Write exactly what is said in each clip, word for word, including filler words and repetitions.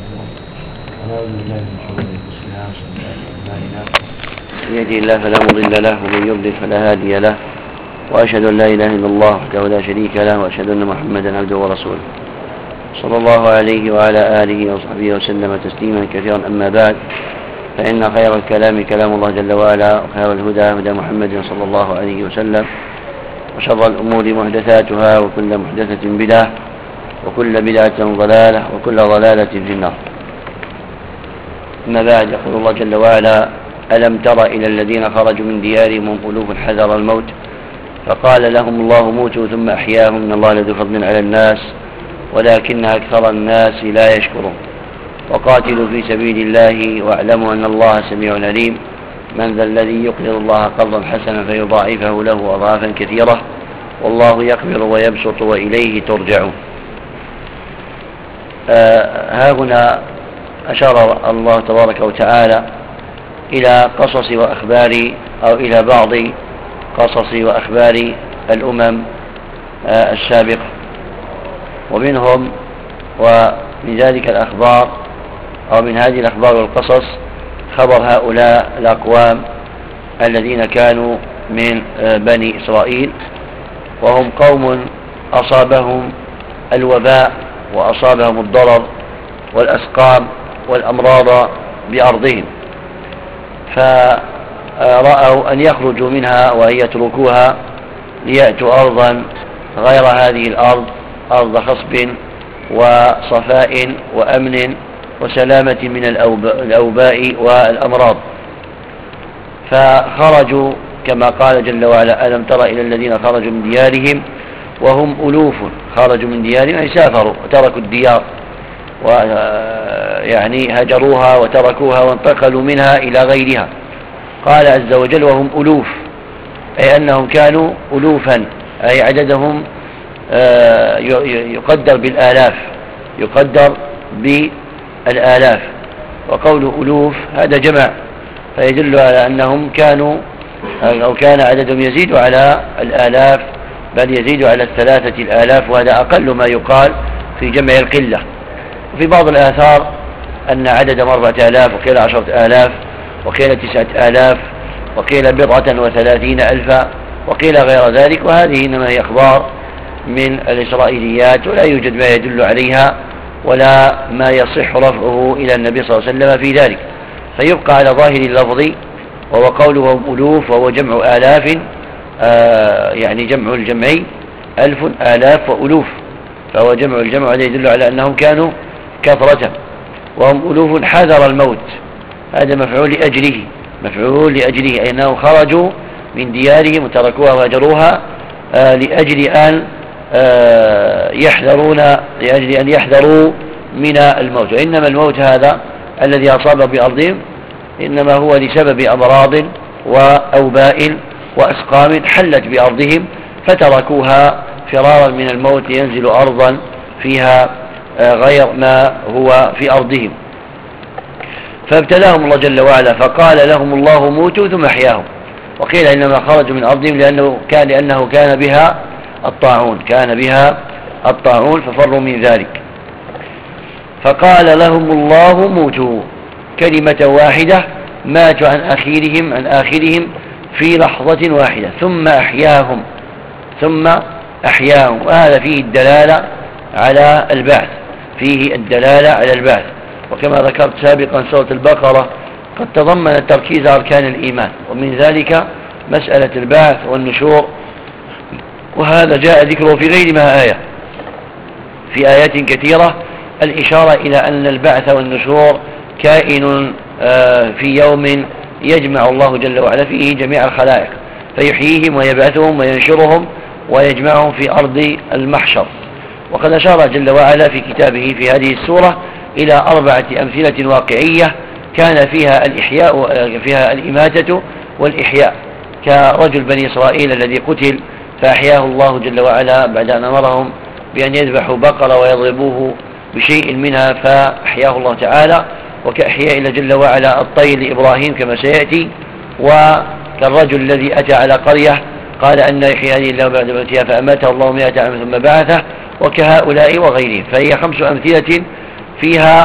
ونعوذ بالله من شرور انفسنا وسيئات اعمالنا من يهده الله فلا مضل له ومن يضلل فلا هادي له، واشهد ان لا اله الا الله وحده لا شريك له، واشهد ان محمدا عبده ورسوله صلى الله عليه وعلى اله وصحبه وسلم تسليما كثيرا. اما بعد، فان خير الكلام كلام الله جل وعلا، وخير الهدى هدى محمد صلى الله عليه وسلم، وشر الامور محدثاتها، وكل محدثه بدعه، وكل بدعه ضلاله، وكل ضلاله في النار. أما بعد، يقول الله جل وعلا: ألم تر إلى الذين خرجوا من ديارهم وهم ألوف حذر الموت فقال لهم الله موتوا ثم أحياهم إن الله لذو فضل على الناس ولكن أكثر الناس لا يشكرون. وقاتلوا في سبيل الله واعلموا أن الله سميع عليم. من ذا الذي يقرض الله قرضا حسنا فيضاعفه له أضعافا كثيرة والله يقبض ويبسط وإليه ترجعون. آه ها هنا أشار الله تبارك وتعالى إلى قصص وأخبار أو إلى بعض قصص وأخبار الأمم السابقة، ومنهم ومن ذلك الأخبار أو من هذه الأخبار والقصص خبر هؤلاء الأقوام الذين كانوا من بني إسرائيل، وهم قوم أصابهم الوباء وأصابهم الضرر والأسقام والأمراض بأرضهم، فرأوا أن يخرجوا منها وأن يتركوها ليأتوا أرضا غير هذه الأرض، أرض خصب وصفاء وأمن وسلامة من الأوباء والأمراض. فخرجوا كما قال جل وعلا: ألم تر إلى الذين خرجوا من ديارهم وهم ألوف. خرجوا من ديارهم أي سافروا وتركوا الديار، ويعني هجروها وتركوها وانتقلوا منها إلى غيرها. قال عز وجل: وهم ألوف، أي أنهم كانوا ألوفا، أي عددهم يقدر بالآلاف، يقدر بالآلاف. وقول ألوف هذا جمع، فيدل على أنهم كانوا أو كان عددهم يزيد على الآلاف، بل يزيد على الثلاثة الآلاف، وهذا أقل ما يقال في جمع القلة. وفي بعض الآثار أن عددهم أربعة آلاف، وقيل عشرة آلاف، وقيل تسعة آلاف، وقيل بضعة وثلاثين ألفا، وقيل غير ذلك. وهذه إنما هي أخبار من الإسرائيليات، ولا يوجد ما يدل عليها ولا ما يصح رفعه إلى النبي صلى الله عليه وسلم في ذلك، فيبقى على ظاهر اللفظ، وهو قوله ألوف، وهو جمع آلاف، آه يعني جمع الجمعي ألف آلاف وألوف، فهو جمع الجمع، هذا يدل على أنهم كانوا كثرة. وهم ألوف حذر الموت، هذا مفعول لأجله، مفعول لأجله، أي أنهم خرجوا من ديارهم وتركوها وهجروها آه لأجل أن آه يحذرون لأجل أن يحذروا من الموت. وإنما الموت هذا الذي أصاب بأرضهم إنما هو لسبب أمراض وأوباء وأسقام حلت بأرضهم فتركوها فرارا من الموت، ينزل أرضا فيها غير ما هو في أرضهم. فابتلاهم الله جل وعلا فقال لهم الله موتوا ثم أحياهم. وقيل إنما خرجوا من أرضهم لأنه كان لأنه كان بها الطاعون كان بها الطاعون ففروا من ذلك. فقال لهم الله موتوا، كلمة واحدة، ماتوا عن آخرهم عن آخرهم في لحظة واحدة، ثم أحياهم ثم أحياهم. وهذا فيه الدلالة على البعث، فيه الدلالة على البعث. وكما ذكرت سابقا سورة البقرة قد تضمن تركيز أركان الإيمان، ومن ذلك مسألة البعث والنشور، وهذا جاء ذكره في غير ما آية، في آيات كثيرة الإشارة إلى أن البعث والنشور كائن في يوم يجمع الله جل وعلا فيه جميع الخلائق، فيحييهم ويبعثهم وينشرهم ويجمعهم في أرض المحشر. وقد أشار جل وعلا في كتابه في هذه السورة إلى أربعة أمثلة واقعية كان فيها الإحياء فيها الإماتة والإحياء، كرجل بني إسرائيل الذي قتل فأحياه الله جل وعلا بعد أن أمرهم بأن يذبحوا بقرة ويضربوه بشيء منها فأحياه الله تعالى، وكأحياء إلى جل وعلا الطير لإبراهيم كما سيأتي، وكالرجل الذي أتى على قرية قال أن يحيي هذه الله بعد موتها فأماته الله مئة عام ثم بعثه، وكهؤلاء وغيرهم. فهي خمس أمثلة فيها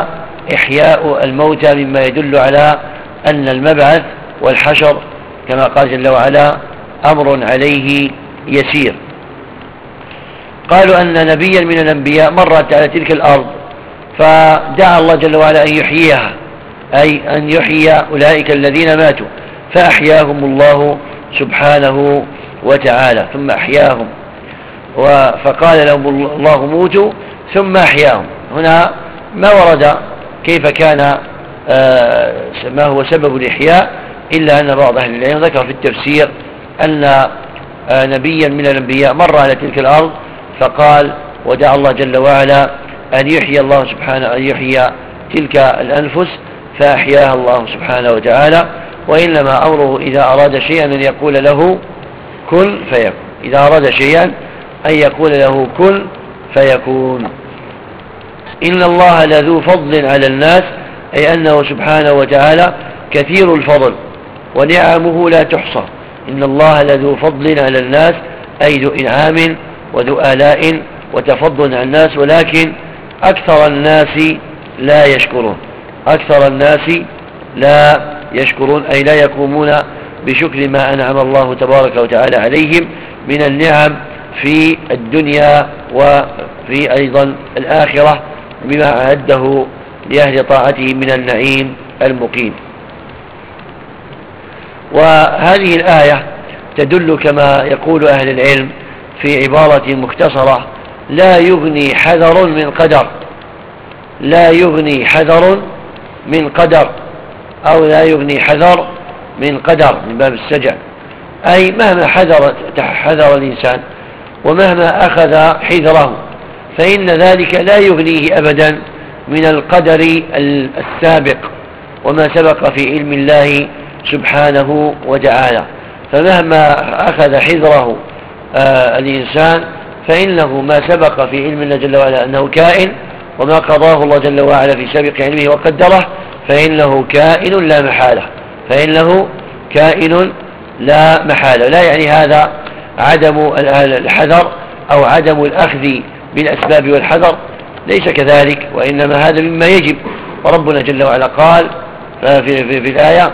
إحياء الموتى مما يدل على أن المبعث والحشر كما قال جل وعلا أمر عليه يسير. قالوا أن نبيا من الأنبياء مرت على تلك الأرض فدعا الله جل وعلا أن يحييها، أي أن يحيي أولئك الذين ماتوا، فأحياهم الله سبحانه وتعالى ثم أحياهم، فقال لهم الله موتوا ثم أحياهم. هنا ما ورد كيف كان ما هو سبب الإحياء، إلا أن بعض أهل العلم ذكر في التفسير أن نبيا من الأنبياء مر على تلك الأرض فقال ودعا الله جل وعلا أن يحيي الله سبحانه أن يحيي تلك الأنفس فأحياها الله سبحانه وتعالى. وإنما أمره إذا أراد شيئا أن يقول له كن فيكون، إذا أراد شيئا أن يقول له كن فيكون. إن الله لذو فضل على الناس، أي أنه سبحانه وتعالى كثير الفضل ونعمه لا تحصى. إن الله لذو فضل على الناس، أي ذو إنعام وذو آلاء وتفضل على الناس، ولكن أكثر الناس لا يشكرون، أكثر الناس لا يشكرون، أي لا يقومون بشكر ما أنعم الله تبارك وتعالى عليهم من النعم في الدنيا وفي أيضا الآخرة بما أعده لأهل طاعته من النعيم المقيم. وهذه الآية تدل كما يقول أهل العلم في عبارة مختصرة: لا يغني حذر من قدر، لا يغني حذر من قدر، أو لا يغني حذر من قدر من باب السجع، أي مهما حذر, حذر الإنسان ومهما أخذ حذره فإن ذلك لا يغنيه أبدا من القدر السابق وما سبق في علم الله سبحانه وتعالى. فمهما أخذ حذره آه الإنسان فإنه ما سبق في علم الله جل وعلا أنه كائن، وما قضاه الله جل وعلا في سابق علمه وقدره فإنه كائن لا محالة، فإنه كائن لا محالة. لا يعني هذا عدم الحذر أو عدم الأخذ بالأسباب والحذر، ليس كذلك، وإنما هذا مما يجب. وربنا جل وعلا قال في, في, في الآية: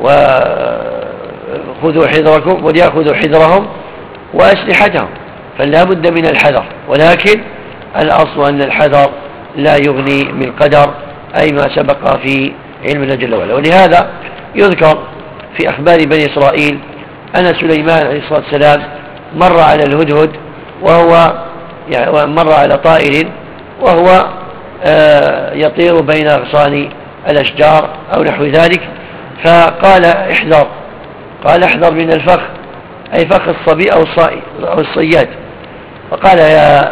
وخذوا حذركم وليأخذوا حذرهم وأسلحتهم، فلا بد من الحذر، ولكن الأصل أن الحذر لا يغني من قدر، أي ما سبق في علم الله جل وعلا. ولهذا يذكر في أخبار بني إسرائيل أن سليمان عليه الصلاة والسلام مر على الهدهد وهو يعني مر على طائر وهو يطير بين أغصان الأشجار أو نحو ذلك، فقال احذر، قال احذر من الفخ، أي فخ الصبي أو الصياد. فقال يا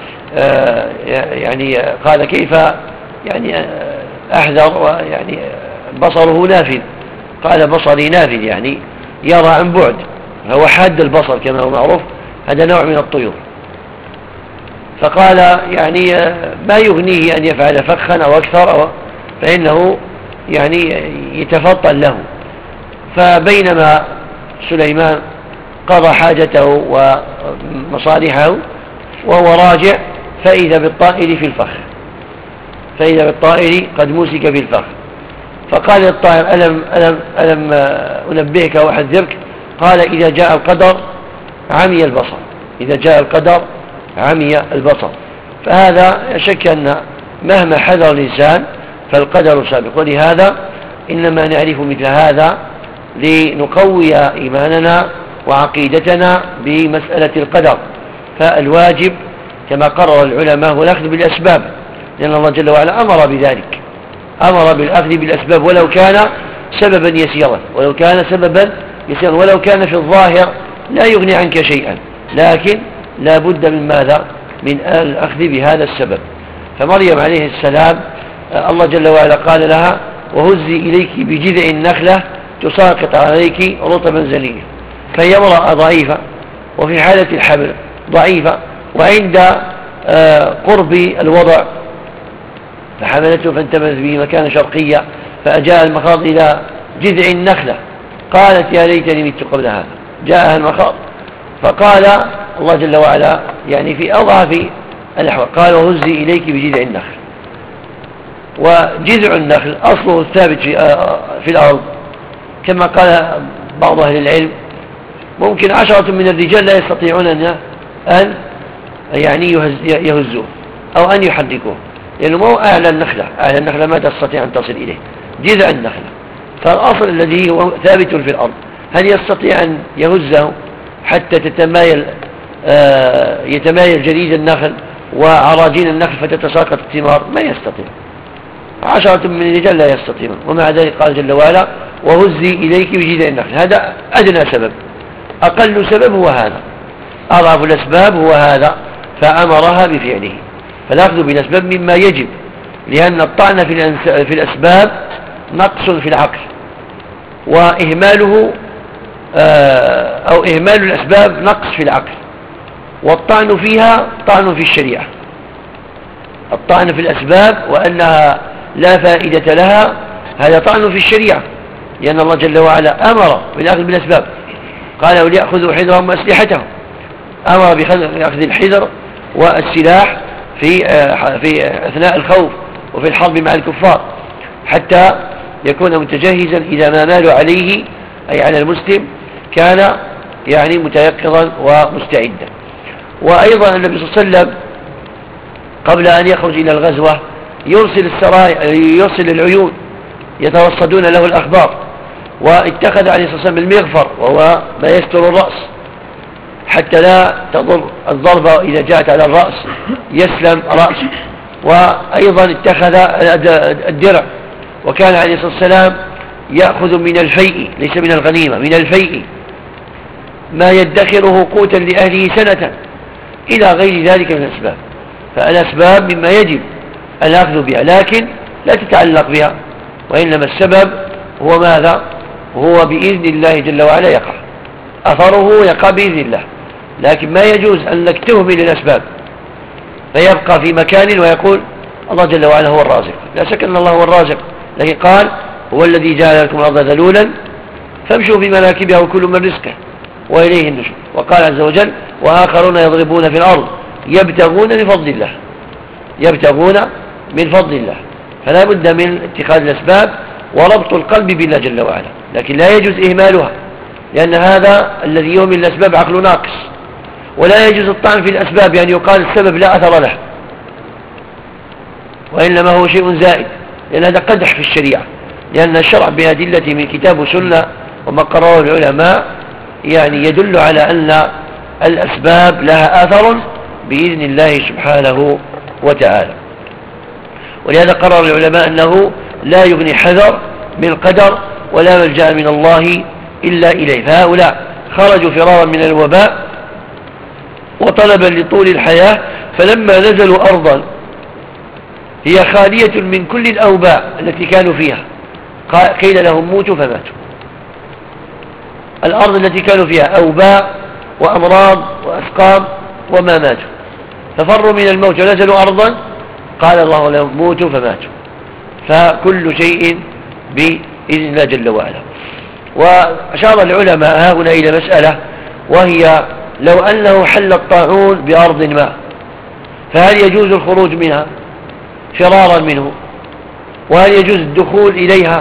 يعني قال كيف يعني أحذر، يعني بصره نافذ، قال بصري نافذ يعني يرى عن بعد، هو حاد البصر كما هو معروف، هذا نوع من الطيور. فقال يعني ما يغنيه أن يفعل فخا أو أكثر أو فإنه يعني يتفطن له. فبينما سليمان قضى حاجته ومصالحه وهو راجع فإذا بالطائر في الفخ، فإذا بالطائر قد مسك في الفخ. فقال للطائر: ألم, ألم, ألم أنبهك وأحذرك؟ قال: إذا جاء القدر عمي البصر، إذا جاء القدر عمي البصر. فهذا شك أن مهما حذر الإنسان فالقدر سابق. ولهذا إنما نعرف مثل هذا لنقوي إيماننا وعقيدتنا بمسألة القدر. فالواجب كما قرر العلماء هو الأخذ بالأسباب، لأن الله جل وعلا أمر بذلك، أمر بالأخذ بالأسباب ولو كان سببا يسيرا، ولو كان سببا يسيرا ولو كان في الظاهر لا يغني عنك شيئا، لكن لا بد من ماذا؟ من الأخذ بهذا السبب. فمريم عليه السلام الله جل وعلا قال لها: وهزي إليك بجذع النخلة تساقط عليك رطبا زنيا. فهي امرأة ضعيفة وفي حالة الحمل ضعيفة، وعند قرب الوضع فحملته فانتبذت به مكان شرقية، فأجاء المخاض إلى جذع النخلة قالت: يا ليتني مت قبل هذا. جاءها المخاض فقال الله جل وعلا يعني في أضعف الأحوال قال: وهزي إليك بجذع النخل. وجذع النخل أصله الثابت في, في الأرض كما قال بعض أهل العلم، ممكن عشرة من الرجال لا يستطيعون أن أن يعني يهزوه أو أن يحركوه، لأنه مو أعلى النخلة، أعلى النخلة ما تستطيع أن تصل إليه، جذع النخلة. فالأصل الذي هو ثابت في الأرض هل يستطيع أن يهزه حتى تتمايل آه يتمايل جريد النخل وعراجين النخل فتتساقط الثمار؟ ما يستطيع، عشرة من الرجال لا يستطيعون. ومع ذلك قال جل وعلا وهزي إليك بجذع النخل. هذا أدنى سبب، أقل سبب هو هذا، أضعف الأسباب هو هذا، فأمرها بفعله. فالأخذ بالأسباب مما يجب، لأن الطعن في الأسباب نقص في العقل، وإهماله أو إهمال الأسباب نقص في العقل، والطعن فيها طعن في الشريعة. الطعن في الأسباب وأنها لا فائدة لها هذا طعن في الشريعة، لأن الله جل وعلا أمر بالأخذ بالأسباب، قال وليأخذوا حذرهم وأسلحتهم، أمر بأخذ الحذر والسلاح في في أثناء الخوف وفي الحرب مع الكفار، حتى يكون متجهزا إذا ما مالوا عليه أي على المسلم كان يعني متيقظا ومستعدا. وأيضا النبي صلى الله عليه وسلم قبل أن يخرج إلى الغزوة يرسل السرايا، يرسل العيون يتوصدون له الأخبار، واتخذ عليه الصلاة والسلام المغفر وهو ما يستر الرأس حتى لا تضر الضربة إذا جاءت على الرأس يسلم رأسه. وأيضا اتخذ الدرع، وكان عليه الصلاة والسلام يأخذ من الفيء ليس من الغنيمة، من الفيء ما يدخره قوتا لأهله سنة إلى غير ذلك من الأسباب. فالأسباب مما يجب الأخذ بها لكن لا تتعلق بها، وإنما السبب هو ماذا؟ هو بإذن الله جل وعلا يقع، أثره يقع بإذن الله، لكن ما يجوز أنك تهمل الأسباب فيبقى في مكان ويقول الله جل وعلا هو الرازق. لا شك أن الله هو الرازق، لكن قال هو الذي جعل لكم الأرض ذلولا فامشوا في مناكبها وكل من رزقه وإليه النشور. وقال عز وجل وآخرون يضربون في الأرض يبتغون من فضل الله، يبتغون من فضل الله. فلا بد من اتخاذ الأسباب وربط القلب بالله جل وعلا، لكن لا يجوز إهمالها، لأن هذا الذي يهمل الأسباب عقل ناقص. ولا يجوز الطعن في الأسباب، يعني يقال السبب لا أثر له، وإنما هو شيء زائد، لأن هذا قدح في الشريعة، لأن الشرع بأدلة من كتاب وسنة وما قرره العلماء يعني يدل على أن الأسباب لها أثر بإذن الله سبحانه وتعالى. ولهذا قرر العلماء أنه لا يغني حذر من قدر ولا ملجأ من الله إلا إليه. فهؤلاء خرجوا فرارا من الوباء وطلبا لطول الحياة، فلما نزلوا أرضا هي خالية من كل الأوباء التي كانوا فيها قيل لهم موتوا فماتوا. الأرض التي كانوا فيها أوباء وأمراض وأسقام وما ماتوا، ففروا من الموت ونزلوا أرضا قال الله لهم موتوا فماتوا. فكل شيء بإذن الله جل وعلا. وأشار العلماء هؤلاء إلى مسألة، وهي لو أنه حل الطاعون بأرض ما فهل يجوز الخروج منها فرارا منه؟ وهل يجوز الدخول إليها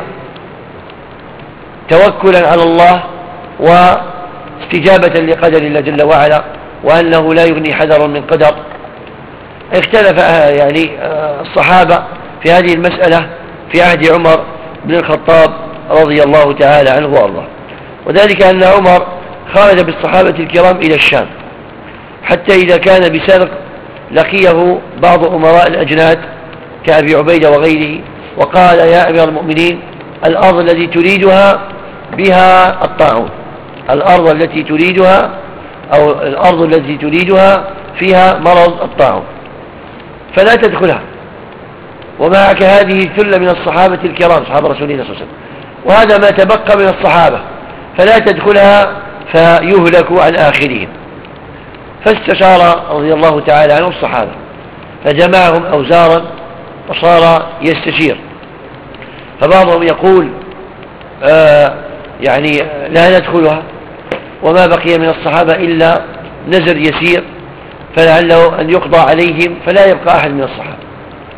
توكلا على الله واستجابة لقدر الله جل وعلا، وأنه لا يغني حذر من قدر؟ اختلف يعني الصحابة في هذه المسألة في عهد عمر بن الخطاب رضي الله تعالى عنه وارضاه. وذلك أن عمر خرج بالصحابة الكرام إلى الشام، حتى إذا كان بسرق لقيه بعض أمراء الأجناد كأبي عبيدة وغيره، وقال يا أمير المؤمنين الأرض التي تريدها بها الطاعون، الأرض التي تريدها أو الأرض التي تريدها فيها مرض الطاعون فلا تدخلها، ومعك هذه الثلة من الصحابة الكرام صحابة رسول الله صلى الله عليه وسلم، وهذا ما تبقى من الصحابة، فلا تدخلها فيهلك عن آخرهم. فاستشار رضي الله تعالى عنه الصحابة فجمعهم أوزارا وصار يستشير، فبعضهم يقول آه يعني لا ندخلها، وما بقي من الصحابة إلا نزر يسير فلعله أن يقضى عليهم فلا يبقى أحد من الصحابة.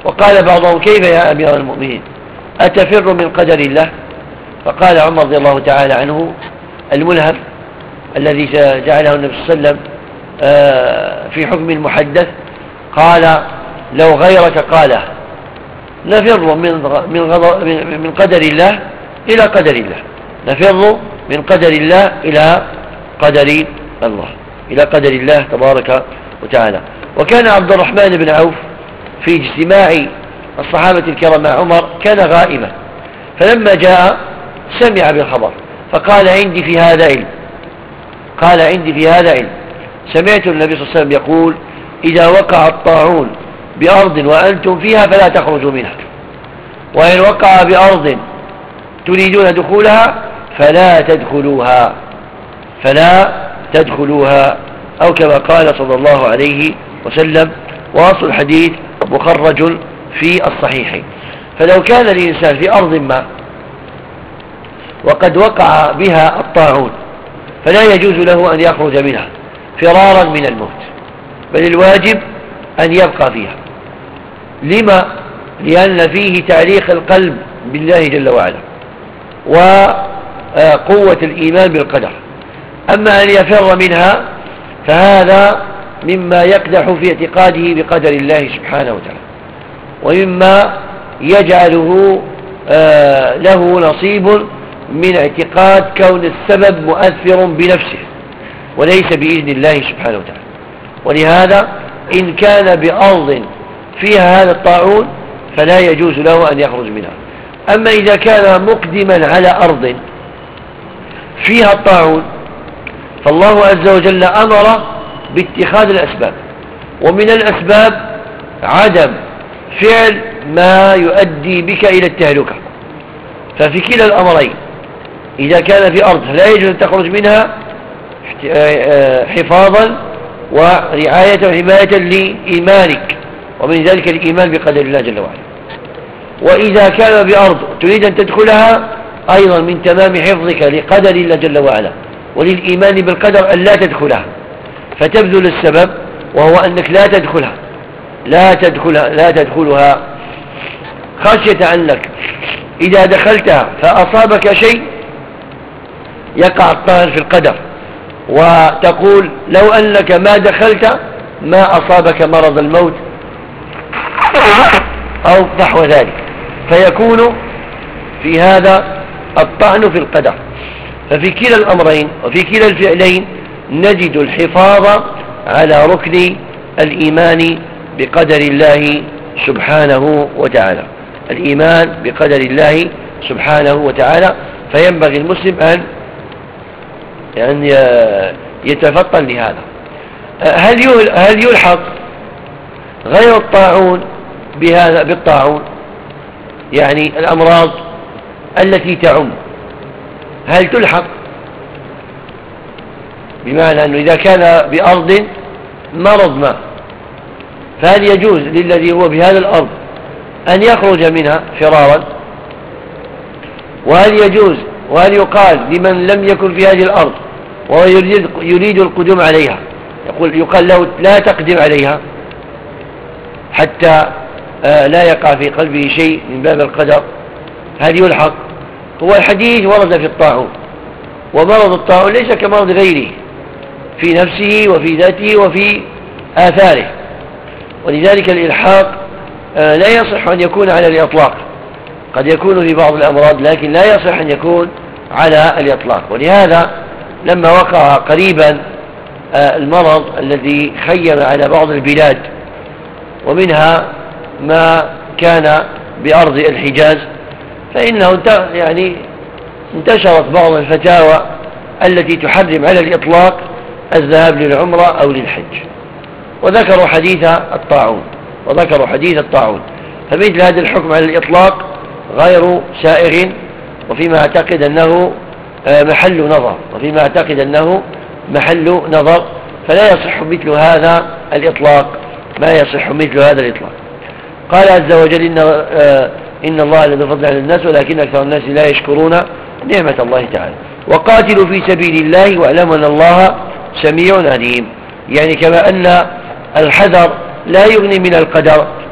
وقال بعضهم: كيف يا أمير المؤمنين أتفر من قدر الله؟ فقال عمر رضي الله تعالى عنه الملهم الذي جعله النبي صلى الله عليه وسلم في حكم المحدث، قال: لو غيرك قاله نفر من من قدر الله إلى قدر الله، نفر من قدر الله إلى قدر الله، إلى قدر الله تبارك وتعالى. وكان عبد الرحمن بن عوف في اجتماع الصحابة الكرام مع عمر كان غائبا، فلما جاء سمع بالخبر فقال: عندي في هذا علم، قال: عندي في هذا علم. سمعت النبي صلى الله عليه وسلم يقول: إذا وقع الطاعون بأرض وأنتم فيها فلا تخرجوا منها، وإن وقع بأرض تريدون دخولها فلا تدخلوها فلا تدخلوها أو كما قال صلى الله عليه وسلم. وأصل الحديث مخرج في الصحيحين. فلو كان الإنسان في أرض ما وقد وقع بها الطاعون فلا يجوز له أن يخرج منها فرارا من الموت، بل الواجب أن يبقى فيها. لما؟ لأن فيه تعليق القلب بالله جل وعلا وقوة الإيمان بالقدر. أما أن يفر منها فهذا مما يقدح في اعتقاده بقدر الله سبحانه وتعالى، ومما يجعله له نصيب من اعتقاد كون السبب مؤثر بنفسه وليس بإذن الله سبحانه وتعالى. ولهذا إن كان بأرض فيها هذا الطاعون فلا يجوز له أن يخرج منها. أما إذا كان مقدما على أرض فيها الطاعون فالله عز وجل أمر باتخاذ الأسباب، ومن الأسباب عدم فعل ما يؤدي بك إلى التهلكة. ففي كلا الأمرين إذا كان في أرض لا يجوز أن تخرج منها حفاظا ورعاية وحماية لإيمانك، ومن ذلك الإيمان بقدر الله جل وعلا. وإذا كان بأرض تريد أن تدخلها أيضا من تمام حفظك لقدر الله جل وعلا وللإيمان بالقدر أن لا تدخلها، فتبذل السبب وهو أنك لا تدخلها لا تدخلها لا تدخلها خشية أنك إذا دخلتها فأصابك شيء يقع الطعن في القدر، وتقول لو أنك ما دخلت ما أصابك مرض الموت أو نحو ذلك، فيكون في هذا الطعن في القدر. ففي كلا الأمرين وفي كلا الفعلين نجد الحفاظ على ركن الإيمان بقدر الله سبحانه وتعالى، الإيمان بقدر الله سبحانه وتعالى. فينبغي المسلم أن أن يتفطن لهذا. هل هل يلحق غير الطاعون بهذا بالطاعون؟ يعني الأمراض التي تعم هل تلحق؟ بمعنى أنه إذا كان بأرض مرض ما فهل يجوز للذي هو بهذا الأرض أن يخرج منها فرارا؟ وهل يجوز وهل يقال لمن لم يكن في هذه الأرض وهو يريد, يريد القدوم عليها يقول يقال له لا تقدم عليها حتى لا يقع في قلبه شيء من باب القدر؟ هل يلحق؟ هو الحديث ورد في الطاعون، ومرض الطاعون ليس كمرض غيره في نفسه وفي ذاته وفي آثاره، ولذلك الإلحاق لا يصح أن يكون على الإطلاق، قد يكون في بعض الأمراض لكن لا يصح أن يكون على الإطلاق. ولهذا لما وقع قريبا المرض الذي خيم على بعض البلاد ومنها ما كان بأرض الحجاز، فإنه يعني انتشرت بعض الفتاوى التي تحرم على الإطلاق الذهاب للعمرة أو للحج، وذكروا حديث الطاعون وذكروا حديث الطاعون فمثل هذا الحكم على الإطلاق غير سائغ، وفيما أعتقد أنه محل نظر وفيما أعتقد أنه محل نظر فلا يصح مثل هذا الإطلاق ما يصح مثل هذا الإطلاق. قال عز وجل إن, إن الله لذو فضل على الناس ولكن أكثر الناس لا يشكرون نعمة الله تعالى. وقاتلوا في سبيل الله واعلموا أن الله سميع عليم. يعني كما أن الحذر لا يغني من القدر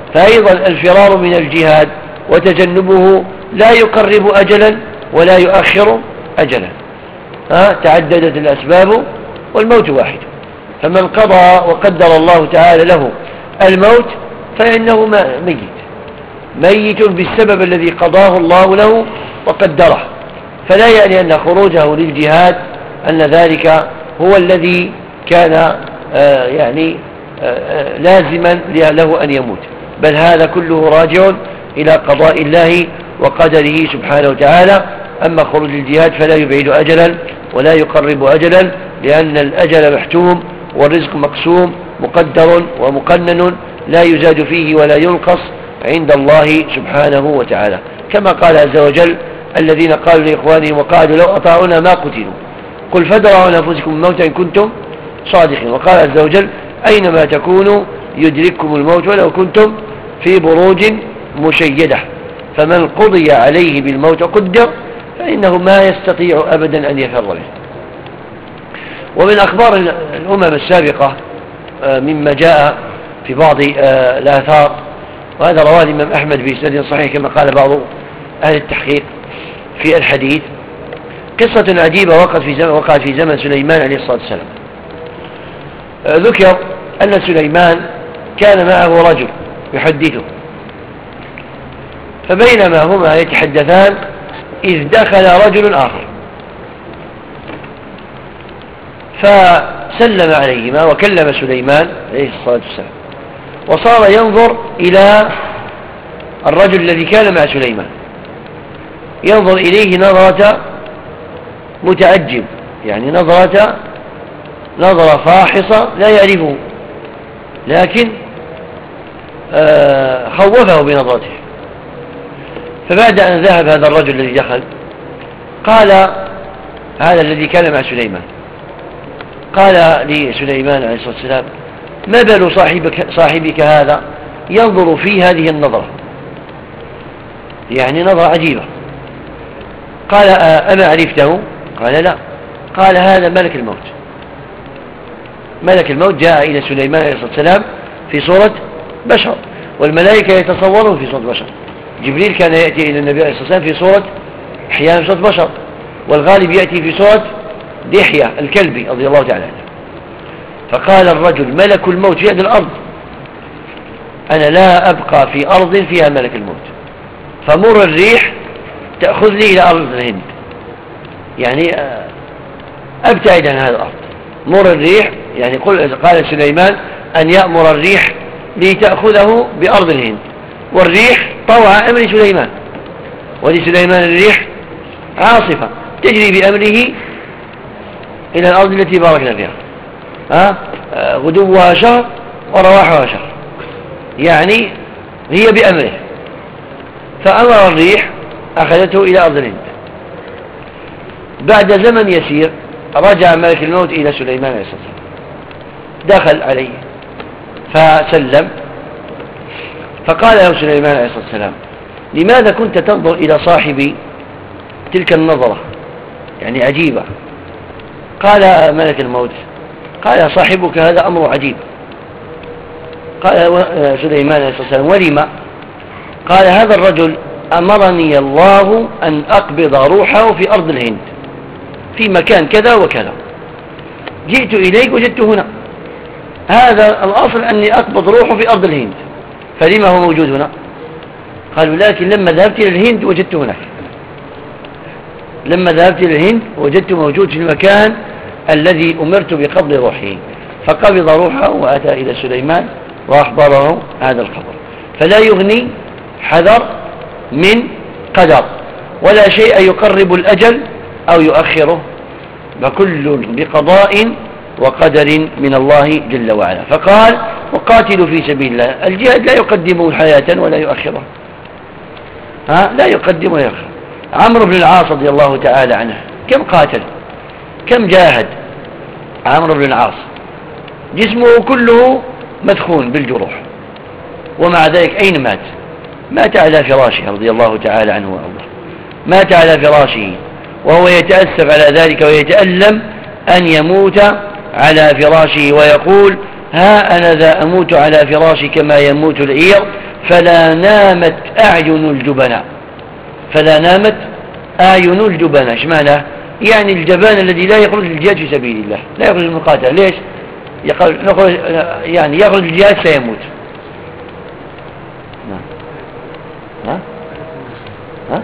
فأيضا الفرار من الجهاد وتجنبه لا يقرب أجلا ولا يؤخر أجلا. ها تعددت الأسباب والموت واحد، فمن قضى وقدر الله تعالى له الموت فإنه ميت ميت بالسبب الذي قضاه الله له وقدره، فلا يعني أن خروجه للجهاد أن ذلك هو الذي كان آه يعني آه لازما له أن يموت، بل هذا كله راجع إلى قضاء الله وقدره سبحانه وتعالى. أما خروج الجهاد فلا يبعد أجلا ولا يقرب أجلا، لأن الأجل محتوم والرزق مقسوم مقدر ومقنن لا يزاد فيه ولا ينقص عند الله سبحانه وتعالى، كما قال عز وجل: الذين قالوا لإخوانهم وقالوا لو أطاعونا ما قتلوا قل فادرءوا عن أنفسكم الموت إن كنتم صادقين. وقال عز وجل: أينما تكونوا يدرككم الموت ولو كنتم في بروج مشيدة، فمن قضي عليه بالموت قدر فإنه ما يستطيع أبدا أن يفر منه. ومن أخبار الأمم السابقة مما جاء في بعض الآثار، وهذا رواه الإمام أحمد بإسناد صحيح كما قال بعض أهل التحقيق في الحديث، قصة عجيبة وقعت في زمن, وقعت في زمن سليمان عليه الصلاة والسلام. ذكر أن سليمان كان معه رجل يحدثه، فبينما هما يتحدثان إذ دخل رجل آخر فسلم عليهما وكلم سليمان عليه الصلاة والسلام، وصار ينظر إلى الرجل الذي كان مع سليمان، ينظر إليه نظرة متعجب، يعني نظرة نظرة فاحصة لا يعرفه، لكن خوفه بنظرته. فبعد أن ذهب هذا الرجل الذي دخل قال هذا الذي كان مع سليمان، قال لسليمان عليه الصلاة والسلام: ما بال صاحبك, صاحبك هذا ينظر في هذه النظرة، يعني نظرة عجيبة. قال: أما عرفته؟ قال: لا. قال: هذا ملك الموت. ملك الموت جاء إلى سليمان عليه الصلاة والسلام في صورة بشر، والملائكة يتصورون في صورة بشر. جبريل كان يأتي إلى النبي عليه الصلاة والسلام في صورة أحيانا في صورة بشر، والغالب يأتي في صورة دحية الكلبي رضي الله تعالى عنه. فقال الرجل: ملك الموت في هذه الأرض، أنا لا أبقى في أرض فيها ملك الموت، فمر الريح تأخذني إلى أرض الهند، يعني أبتعد عن هذه الأرض. مر الريح يعني قال سليمان أن يأمر الريح لتأخذه بأرض الهند، والريح طوع أمر سليمان، ولسليمان الريح عاصفة تجري بأمره إلى الأرض التي باركنا فيها، ها غدوها شهر ورواحها شهر، يعني هي بأمره. فأمر الريح أخذته إلى أرض الهند. بعد زمن يسير رجع ملك الموت إلى سليمان عليه الصلاة والسلام، دخل عليه فسلم، فقال له سليمان عليه الصلاة والسلام: لماذا كنت تنظر إلى صاحبي تلك النظرة يعني عجيبة؟ قال ملك الموت: قال: صاحبك هذا أمر عجيب. قال سليمان عليه الصلاة والسلام: ولما؟ قال: هذا الرجل أمرني الله أن أقبض روحه في أرض الهند في مكان كذا وكذا، جئت إليك وجدته هنا، هذا الأصل أني أقبض روحه في أرض الهند، فلما هو موجود هنا؟ قالوا: لكن لما ذهبت إلى الهند وجدته هناك، لما ذهبت إلى الهند وجدته موجود في المكان الذي أمرت بقبض روحه، فقبض روحه وأتى إلى سليمان وأخبره هذا الخبر. فلا يغني حذر من قدر، ولا شيء يقرب الأجل أو يؤخره، فكل بقضاء وقدر من الله جل وعلا. فقال: وقاتلوا في سبيل الله. الجهاد لا يقدم حياة ولا يؤخرها، ها لا يقدم ولا يؤخر. عمرو بن العاص رضي الله تعالى عنه كم قاتل، كم جاهد. عمرو بن العاص جسمه كله مدخون بالجروح، ومع ذلك أين مات؟ مات على فراشه رضي الله تعالى عنه وأرضاه، مات على فراشه وهو يتأسف على ذلك ويتألم أن يموت على فراشه، ويقول: ها أنا ذا أموت على فراشي كما يموت العير، فلا نامت أعين الجبناء. فلا نامت أعين الجبناء، ايش معنى؟ يعني الجبان الذي لا يخرج للجهاد في سبيل الله، لا يخرج للمقاتلة. ليش؟ يخرج يعني يخرج للجهاد سيموت. نعم. ها؟ ها؟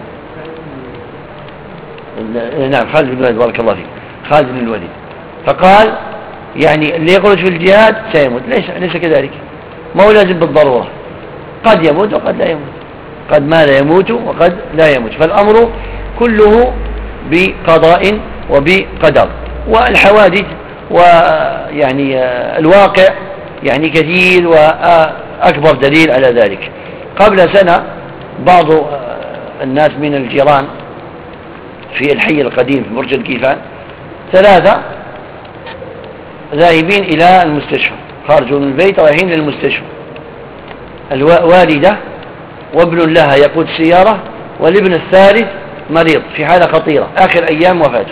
نعم خالد بن الوليد، بارك الله فيك، خالد بن الوليد. فقال يعني اللي يخرج في الجهاد سيموت. ليس ليس كذلك، ما هو لازم بالضرورة، قد يموت وقد لا يموت، قد ما لا يموت وقد لا يموت. فالأمر كله بقضاء وبقدر. والحوادث ويعني الواقع يعني كثير، وأكبر دليل على ذلك. قبل سنة بعض الناس من الجيران في الحي القديم في برج الكيفان ثلاثة ذاهبين إلى المستشفى، خارجوا من البيت رايحين للمستشفى، الوالدة وابن لها يقود سيارة، والابن الثالث مريض في حالة خطيرة آخر أيام وفاته.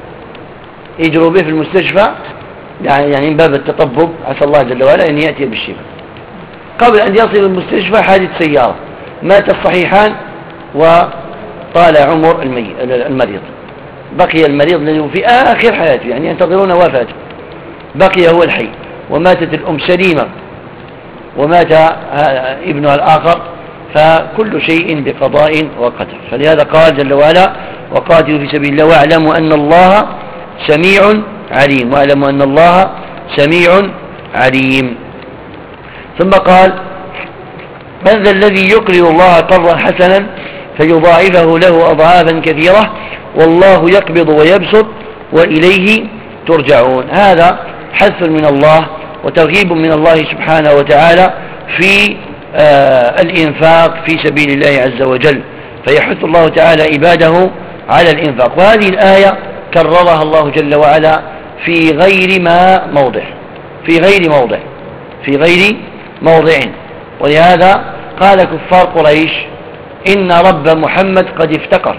يجروا به في المستشفى يعني من باب التطبب، عسى الله جل وعلا أن يأتي بالشفاء. قبل أن يصل المستشفى حادث سيارة، مات الصحيحان وطال عمر المريض. بقي المريض الذي في آخر حياته يعني ينتظرون وفاته، بقي هو الحي، وماتت الأم سليمة ومات ابنها الآخر. فكل شيء بقضاء وقدر. فلهذا قال جل وعلا وقاتلوا في سبيل الله واعلموا أن الله سميع عليم، واعلموا أن الله سميع عليم. ثم قال من ذا الذي يقرض الله قرضا حسنا فيضاعفه له أضعافا كثيرة والله يقبض ويبسط وإليه ترجعون. هذا حث من الله وترغيب من الله سبحانه وتعالى في آه الإنفاق في سبيل الله عز وجل، فيحث الله تعالى عباده على الإنفاق. وهذه الآية كررها الله جل وعلا في غير ما موضع في غير موضع في غير موضع ولهذا قال كفار قريش إن رب محمد قد افتقر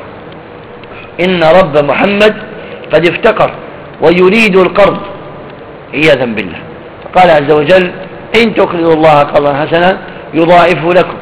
إن رب محمد قد افتقر ويريد القرض عياذا بالله. قال عز وجل إن تقرضوا الله قرضا حسنا يضاعفه لكم.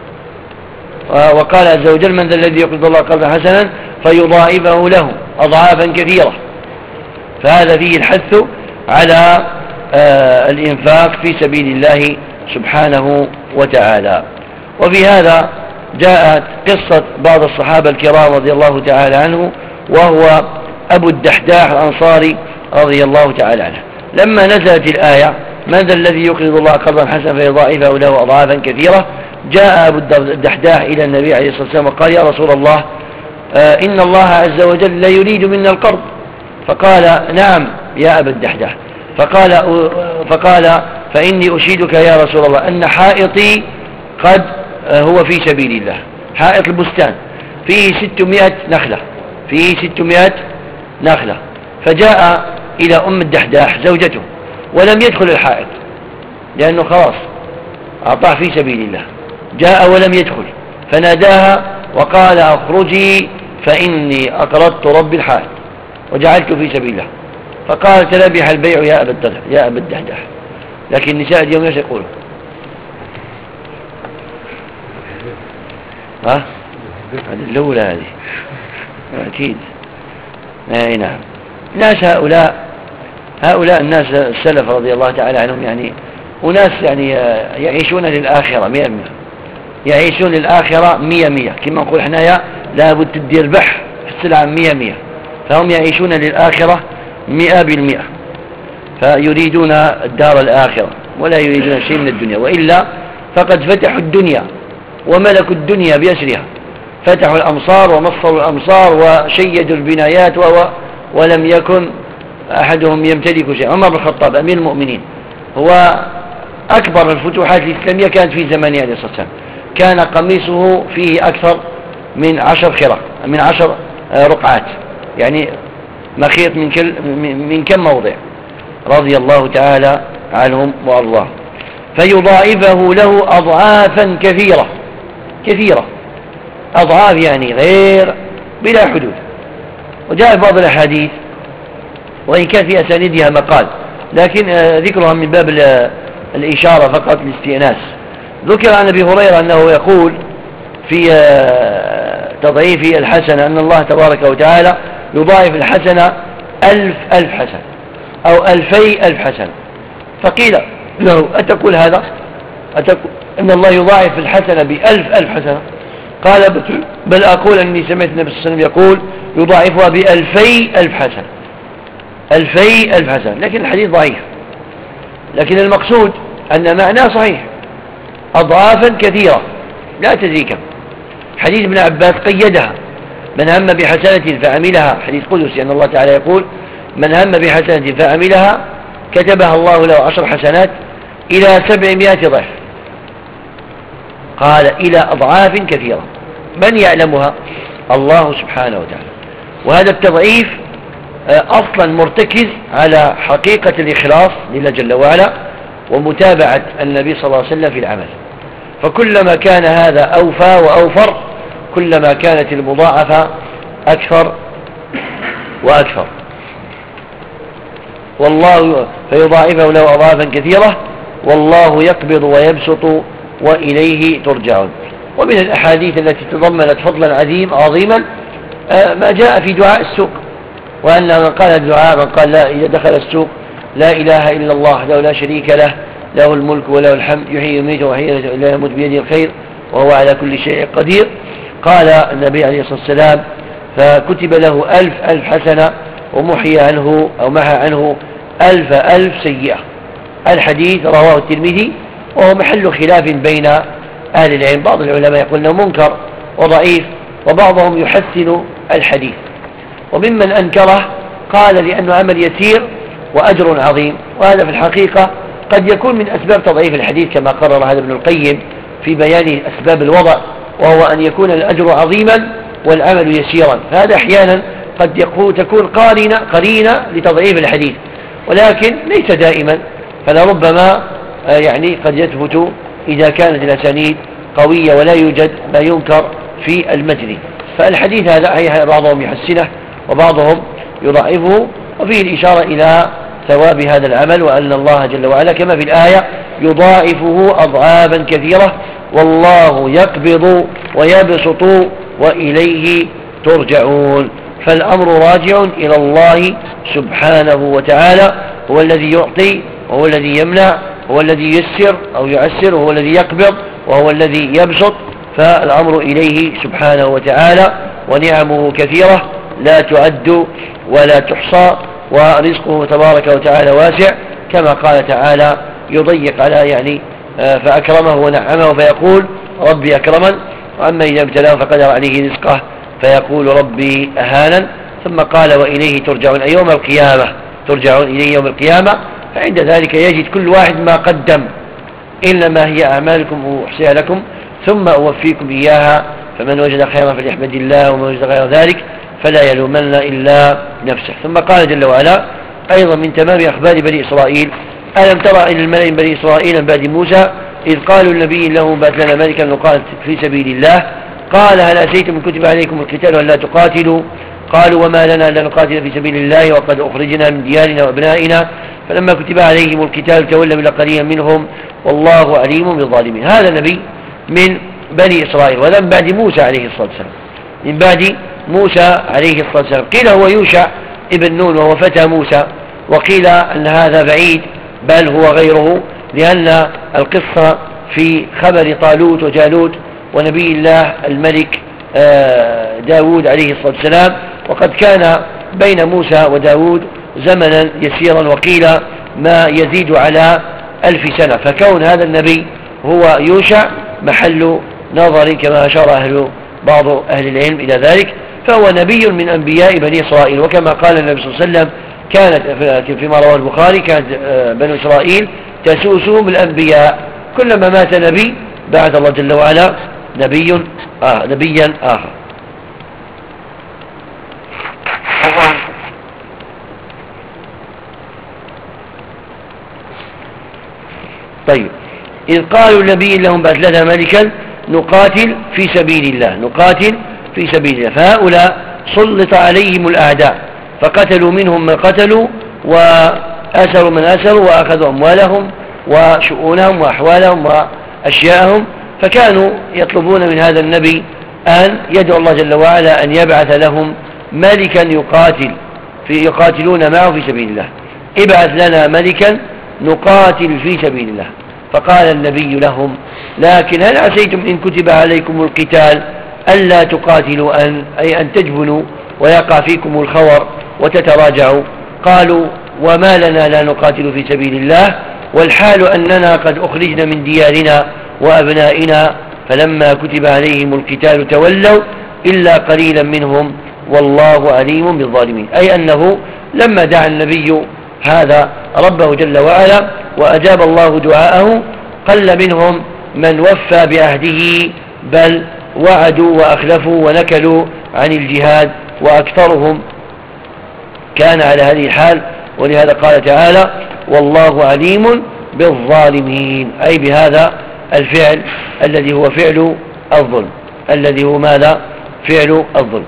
وقال عز وجل من ذا الذي يقرض الله قرضا حسنا فيضاعفه له أضعافا كثيرة. فهذا فيه الحث على آه الإنفاق في سبيل الله سبحانه وتعالى. وفي هذا جاءت قصة بعض الصحابة الكرام رضي الله تعالى عنه، وهو أبو الدحداح الأنصاري رضي الله تعالى عنه. لما نزلت الآية من ذا الذي يقرض الله قرضا حسنا فيضاعفه له أضعافا كثيرة، جاء أبو الدحداح إلى النبي عليه الصلاة والسلام وقال يا رسول الله آه إن الله عز وجل لا يريد منا القرض. فقال نعم يا أبا الدحداح. فقال, فقال فإني أشهدك يا رسول الله أن حائطي قد آه هو في سبيل الله، حائط البستان فيه ستمائة نخلة فيه ستمائة نخلة. فجاء إلى أم الدحداح زوجته ولم يدخل الحائط لأنه خلاص أعطاه في سبيل الله، جاء ولم يدخل فناداها وقال اخرجي فإني أقرضت رب الحائط وجعلت في سبيل الله. فقالت ربح البيع يا أبا الدحداح يا أبا الدحداح. لكن النساء اليوم ايش يقولوا؟ ها هذه الأولى هذه أكيد. أي نعم. ناس هؤلاء هؤلاء الناس السلف رضي الله تعالى عنهم يعني وناس يعني يعيشون للآخرة مئة مئة يعيشون للآخرة مية مية كما نقول حنايا لابد تدير بح في السلعة مية مية. فهم يعيشون للآخرة مئة بالمئة، فيريدون الدار الآخرة ولا يريدون شيء من الدنيا، وإلا فقد فتحوا الدنيا وملكوا الدنيا بأسرها، فتحوا الأمصار ومصروا الأمصار وشيدوا البنايات و... ولم يكن أحدهم يمتلك شيء. عمر بن الخطاب أمير المؤمنين هو أكبر الفتوحات الإسلامية كانت في زمانه عليه الصلاة والسلام، كان قميصه فيه أكثر من عشر خرق من عشر رقعات يعني مخيط من, كل من كم موضع رضي الله تعالى عنهم وأرضاه. فيضاعفه له أضعافا كثيرة كثيرة أضعاف يعني غير بلا حدود. وجاء في بعض الأحاديث وإن كان في أسانيدها مقال لكن ذكرها من باب الإشارة فقط الاستئناس. ذكر عن أبي هريرة أنه يقول في تضعيف الحسنة أن الله تبارك وتعالى يضاعف الحسنة ألف ألف حسنة أو ألفي ألف حسنة. فقيل له أتقول هذا؟ أتقول أن الله يضاعف الحسنة بألف ألف حسنة؟ قال بل أقول أني سمعت النبي صلى الله عليه وسلم يقول يضاعفها بألفي ألف حسنة، ألفي ألف حسنة. لكن الحديث ضعيف، لكن المقصود أن معناه صحيح، أضعافا كثيرة لا تدريك. حديث ابن عباس قيدها، من هم بحسنة فعملها، حديث قدسي أن الله تعالى يقول من هم بحسنة فعملها كتبها الله له عشر حسنات إلى سبعمائة ضعف. قال إلى أضعاف كثيرة، من يعلمها؟ الله سبحانه وتعالى. وهذا التضعيف أصلا مرتكز على حقيقة الإخلاص لله جل وعلا ومتابعة النبي صلى الله عليه وسلم في العمل. فكلما كان هذا أوفى وأوفر كلما كانت المضاعفة أكثر وأكثر. والله فيضاعفه له أضعافا كثيرة والله يقبض ويبسط وإليه ترجعون. ومن الأحاديث التي تضمنت فضلا عظيم عظيما ما جاء في دعاء السوق، وأن من قال الدعاء من قال لا إذا دخل السوق لا إله إلا الله وحده لا شريك له له الملك وله الحمد يحيي ويميت وحي لا يموت بيده الخير وهو على كل شيء قدير. قال النبي عليه الصلاة والسلام فكتب له ألف ألف حسنة ومحي عنه أو محى عنه ألف ألف سيئة. الحديث رواه الترمذي وهو محل خلاف بين أهل العلم، بعض العلماء يقول أنه منكر وضعيف وبعضهم يحسن الحديث، وممن أنكره قال لأنه عمل يسير وأجر عظيم. وهذا في الحقيقة قد يكون من أسباب تضعيف الحديث كما قرر هذا ابن القيم في بيان أسباب الوضع، وهو أن يكون الأجر عظيما والعمل يسيرا. فهذا أحيانا قد يكون تكون قارنة قرينة لتضعيف الحديث، ولكن ليس دائما، فلربما يعني قد يثبت إذا كانت الأسانيد قوية ولا يوجد ما ينكر في المتن. فالحديث هذا بعضهم يحسنه وبعضهم يضعفه، وفيه الإشارة إلى ثواب هذا العمل وأن الله جل وعلا كما في الآية يضاعفه أضعافا كثيرة والله يقبض ويبسط وإليه ترجعون. فالأمر راجع إلى الله سبحانه وتعالى، هو الذي يعطي وهو الذي يمنع، هو الذي يسر أو يعسر وهو الذي يقبض وهو الذي يبسط. فالأمر إليه سبحانه وتعالى، ونعمه كثيرة لا تعد ولا تحصى، ورزقه تبارك وتعالى واسع كما قال تعالى يضيق على يعني فأكرمه ونعمه فيقول ربي أكرمن، وأما إذا ابتلاه فقدر عليه رزقه فيقول ربي أهانا. ثم قال وإليه ترجعون، أي يوم القيامة ترجعون إليه يوم القيامة، فعند ذلك يجد كل واحد ما قدم، إنما هي أعمالكم أحصيها لكم ثم أوفيكم إياها، فمن وجد خيرا فليحمد الله ومن وجد غير ذلك فلا يلومن إلا نفسه. ثم قال جل وعلا أيضا من تمام أخبار بني إسرائيل ألم ترى إلى الملأ من بني إسرائيل من بعد موسى إذ قالوا النبي لهم بعث لنا ملكا نقاتل في سبيل الله قال هل أتيتم كتب عليكم القتال ولا تقاتلوا قالوا وما لنا لا نقاتل في سبيل الله وقد أخرجنا من ديارنا وأبنائنا فلما كتب عليهم القتال تولوا إلا قليلا منهم والله عليم بالظالمين. هذا النبي من بني إسرائيل، وهذا من بعد موسى عليه الصلاة والسلام، من بعد موسى عليه الصلاة والسلام. قيل هو يوشع ابن نون وهو فتى موسى، وقيل أن هذا بعيد بل هو غيره، لأن القصة في خبر طالوت وجالوت ونبي الله الملك داود عليه الصلاة والسلام، وقد كان بين موسى وداود زمنا يسيرا، وقيل ما يزيد على ألف سنة، فكون هذا النبي هو يوشع محل نظر كما أشار أهل بعض أهل العلم إلى ذلك، فهو نبي من أنبياء بني إسرائيل. وكما قال النبي صلى الله عليه وسلم كانت فيما رواه البخاري كانت بني إسرائيل تسوسهم الأنبياء، كلما مات نبي بعث الله جل وعلا نبي آه نبيا آخر. طيب إذ قالوا النبي لهم بعث لنا ملكا نقاتل في سبيل الله نقاتل في سبيل الله فهؤلاء سلط عليهم الأعداء فقتلوا منهم من قتلوا وأسروا من أسروا وأخذوا أموالهم وشؤونهم وأحوالهم أشياءهم، فكانوا يطلبون من هذا النبي أن يدعو الله جل وعلا أن يبعث لهم ملكا يقاتل في يقاتلون معه في سبيل الله، ابعث لنا ملكا نقاتل في سبيل الله. فقال النبي لهم: لكن هل عسيتم إن كتب عليكم القتال ألا تقاتلوا، أن أي أن تجبنوا ويقع فيكم الخور وتتراجعوا؟ قالوا: وما لنا لا نقاتل في سبيل الله والحال أننا قد أخرجنا من ديارنا وأبنائنا. فلما كتب عليهم القتال تولوا إلا قليلا منهم والله عليم بالظالمين. أي أنه لما دعا النبي هذا ربه جل وعلا وأجاب الله دعاءه قل منهم من وفى بعهده، بل وعدوا وأخلفوا ونكلوا عن الجهاد، وأكثرهم كان على هذه الحال. ولهذا قال تعالى: والله عليم بالظالمين، أي بهذا الفعل الذي هو فعل الظلم، الذي هو ماذا؟ فعل الظلم.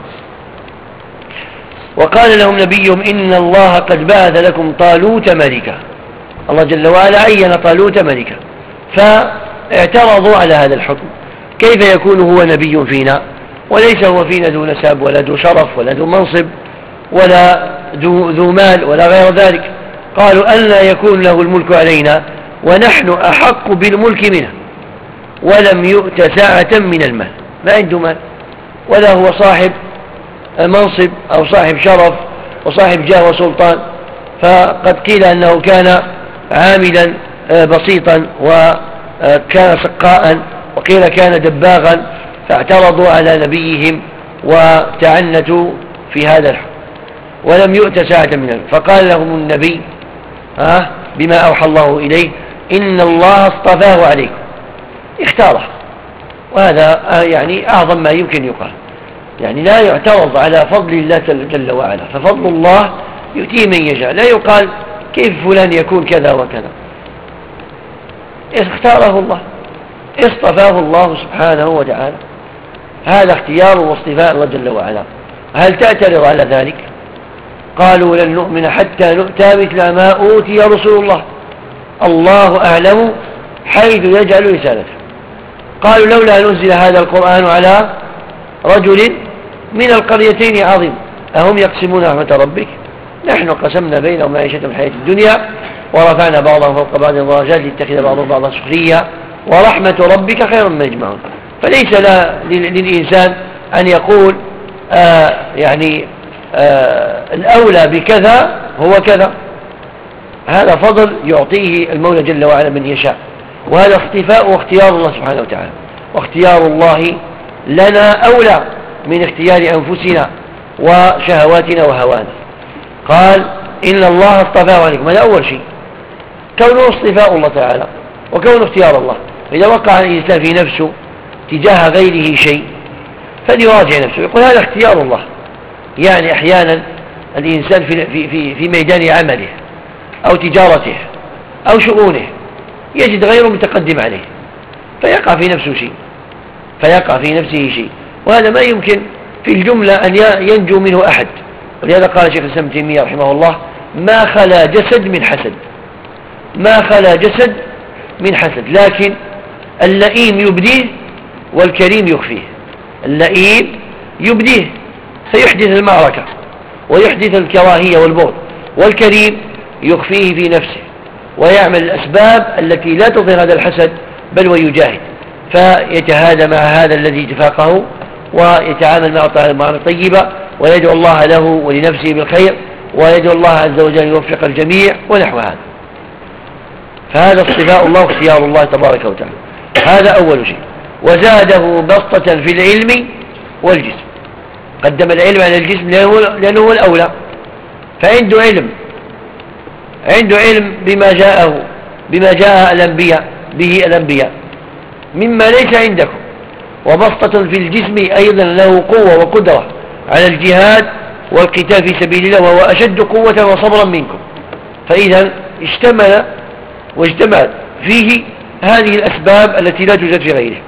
وقال لهم نبيهم: إن الله قد بعث لكم طالوت ملكا. الله جل وعلا عين طالوت ملكا، فاعترضوا على هذا الحكم: كيف يكون هو نبي فينا وليس هو فينا ذو نسب ولا ذو شرف ولا ذو منصب ولا ذو, ذو مال ولا غير ذلك؟ قالوا: ألا يكون له الملك علينا ونحن أحق بالملك منه ولم يؤت ساعة من المال. ما عنده مال ولا هو صاحب منصب أو صاحب شرف وصاحب جاه وسلطان، فقد قيل أنه كان عاملا بسيطا وكان سقاء، وقيل كان دباغا، فاعترضوا على نبيهم وتعنتوا في هذا الحكم ولم يؤت ساعة من المال. فقال لهم النبي ها بما أوحى الله إليه: إن الله اصطفاه عليكم، اختاره. وهذا يعني أعظم ما يمكن يقال، يعني لا يعترض على فضل الله جل وعلا، ففضل الله يؤتيه من يشاء، لا يقال كيف فلان يكون كذا وكذا. اختاره الله، اصطفاه الله سبحانه وتعالى، هذا اختيار واصطفاء الله جل وعلا. هل تعترض على ذلك؟ قالوا: لن نؤمن حتى نؤتى مثل ما أوتي رسول الله، الله أعلم حيث يجعل رسالته. قالوا: لولا نزل هذا القرآن على رجل من القريتين عظيم أهم يقسمون رحمة ربك نحن قسمنا بينهم معيشتهم الحياة الدنيا ورفعنا بعضهم فوق بعض درجات ليتخذ بعضهم بعضا سخريا ورحمة ربك خير مما يجمعون. فليس لا للإنسان أن يقول آه يعني آه الأولى بكذا هو كذا، هذا فضل يعطيه المولى جل وعلا من يشاء، وهذا اختفاء واختيار الله سبحانه وتعالى، واختيار الله لنا أولى من اختيار أنفسنا وشهواتنا وهوانا. قال: إن الله اصطفاه عليكم، هذا أول شيء، كونه اصطفاء الله تعالى وكونه اختيار الله. إذا وقع الإنسان في نفسه تجاه غيره شيء فليراجع نفسه، يقول هذا اختيار الله. يعني أحيانا الإنسان في, في, في, في ميدان عمله أو تجارته أو شؤونه يجد غيره متقدم عليه فيقع في نفسه شيء فيقع في نفسه شيء وهذا ما يمكن في الجملة أن ينجو منه أحد. ولهذا قال شيخ الإسلام ابن تيمية رحمه الله: ما خلا جسد من حسد، ما خلا جسد من حسد، لكن اللئيم يبديه والكريم يخفيه. اللئيم يبديه فيحدث المعركة ويحدث الكراهية والبغض، والكريم يخفيه في نفسه ويعمل الأسباب التي لا تظهر هذا الحسد بل ويجاهد، فيتهادى مع هذا الذي اتفاقه ويتعامل معه معاملة طيبة ويدعو الله له ولنفسه بالخير ويدعو الله عز وجل يوفق الجميع ونحو هذا. فهذا اصطفاء الله واختيار الله تبارك وتعالى، هذا أول شيء. وزاده بسطة في العلم والجسم، قدم العلم على الجسم لأنه هو الأولى، فعنده علم عنده علم بما جاءه بما جاء الأنبياء به الأنبياء مما ليس عندكم، وبسطة في الجسم أيضا له قوة وقدرة على الجهاد والقتال في سبيل الله وهو أشد قوة وصبرا منكم. فإذا اشتمل واجتمعت فيه هذه الأسباب التي لا توجد في غيره.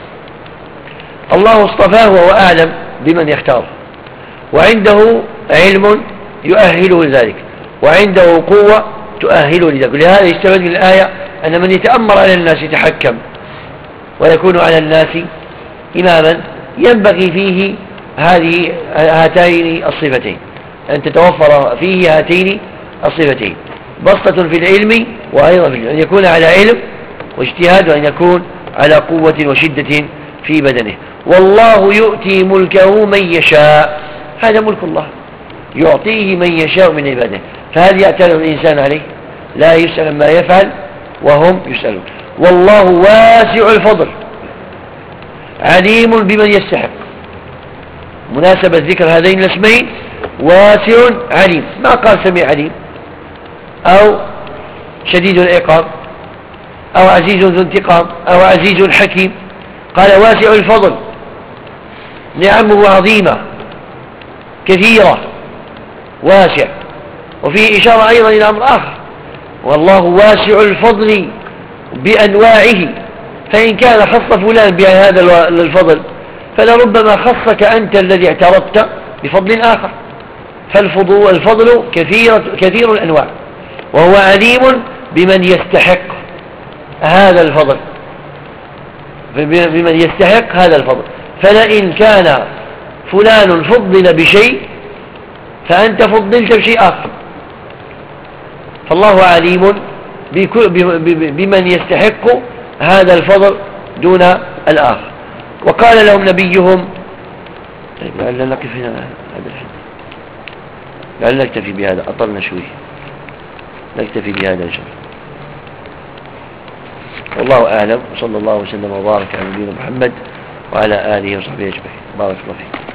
الله اصطفاه وهو أعلم بمن يختار، وعنده علم يؤهله لذلك، وعنده قوة تؤهله لذلك. لهذا يستفاد من الآية أن من يتأمر على الناس يتحكم ويكون على الناس إماما، ينبغي فيه هذه هاتين الصفتين، أن تتوفر فيه هاتين الصفتين: بسطة في العلم وأيضا في أن يكون على علم واجتهاد، وأن يكون على قوة وشدة في بدنه. والله يؤتي ملكه من يشاء، هذا ملك الله يعطيه من يشاء من عباده، فهل يعترض الإنسان عليه؟ لا يسأل ما يفعل وهم يسألون. والله واسع الفضل عليم بمن يستحق. مناسبة ذكر هذين الاسمين واسع عليم، ما قال سميع عليم أو شديد العقاب أو عزيز ذو انتقام أو عزيز حكيم، قال واسع الفضل، نعمه عظيمة كثيرة واسع. وفيه إشارة أيضا إلى أمر آخر: والله واسع الفضل بأنواعه، فإن كان خص فلان بهذا الفضل فلربما خصك أنت الذي اعترضت بفضل آخر. فالفضل الفضل كثير, كثير الأنواع، وهو عليم بمن يستحق هذا الفضل، بمن يستحق هذا الفضل. فلئن كان فلان فضل بشيء فأنت فضلت بشيء آخر، فالله عليم بمن يستحق هذا الفضل دون الآخر. وقال لهم نبيهم: طيب لعلنا نقف هنا هذا الحد، لعلنا نكتفي بهذا، أطلنا شوي، نكتفي بهذا إن شاء الله. والله أعلم، وصلى الله وسلم وبارك على نبينا محمد وعلى آله وصحبه أجمعين. بارك الله فيك.